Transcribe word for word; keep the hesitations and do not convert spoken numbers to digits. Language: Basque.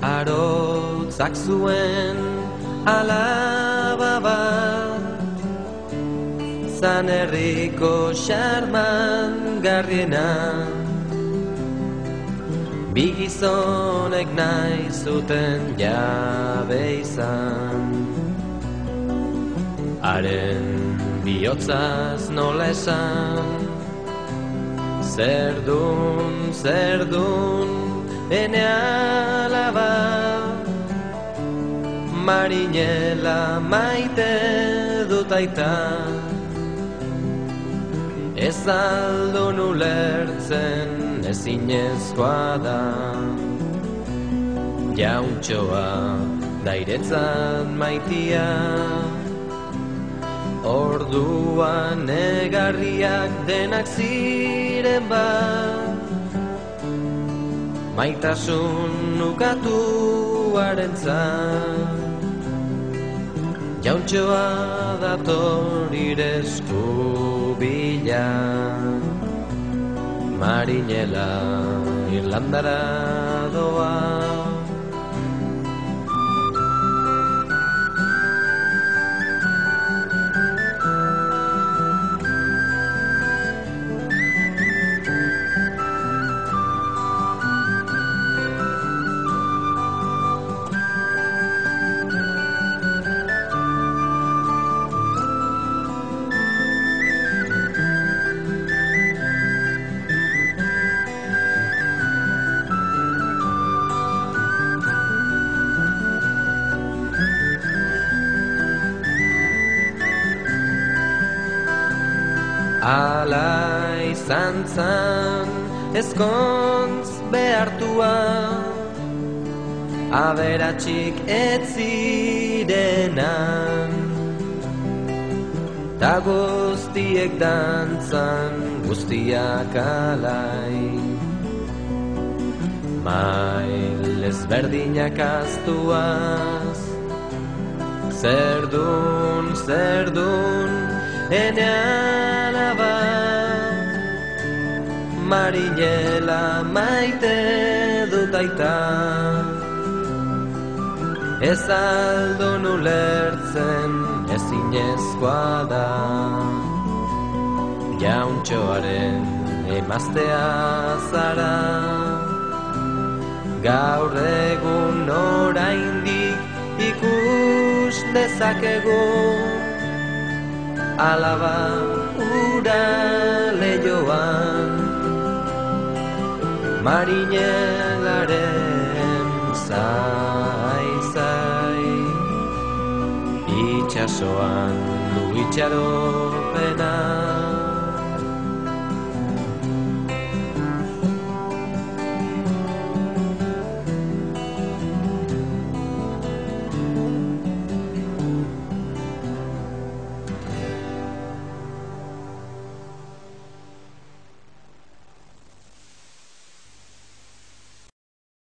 Arotzak zuen alaba bat, zan herriko xarman garriena. Bi gizonek nahi zuten jabe izan, haren bihotzaz nola esan. Zer dun, zer dun, ene alaba, marinela maite dut aita. Ez aldun ulertzen ezinezkoa da, jauntxoa dairetzat maitia. Orduan negarriak denak ziren bat, maitasun ukatuarentzat. Jauntxoa dator ire esku bila, marinela Irlandara doa. Ala izan zan ezkontz behartua, aberatsik ez zirenan, ta guztiek dantzan guztiak alai. Mail ezberdinak aztuaz, zer dun, zer dun, ene alaba, marinela maite dut aita. Ez aldun ulertzen ezinezkoa da, jauntxoaren emaztea zara. Gaur egun oraindik ikus dezakegu, alaba ura lehioan, marinelaren zai-zai. Itxasoan du itxaropena,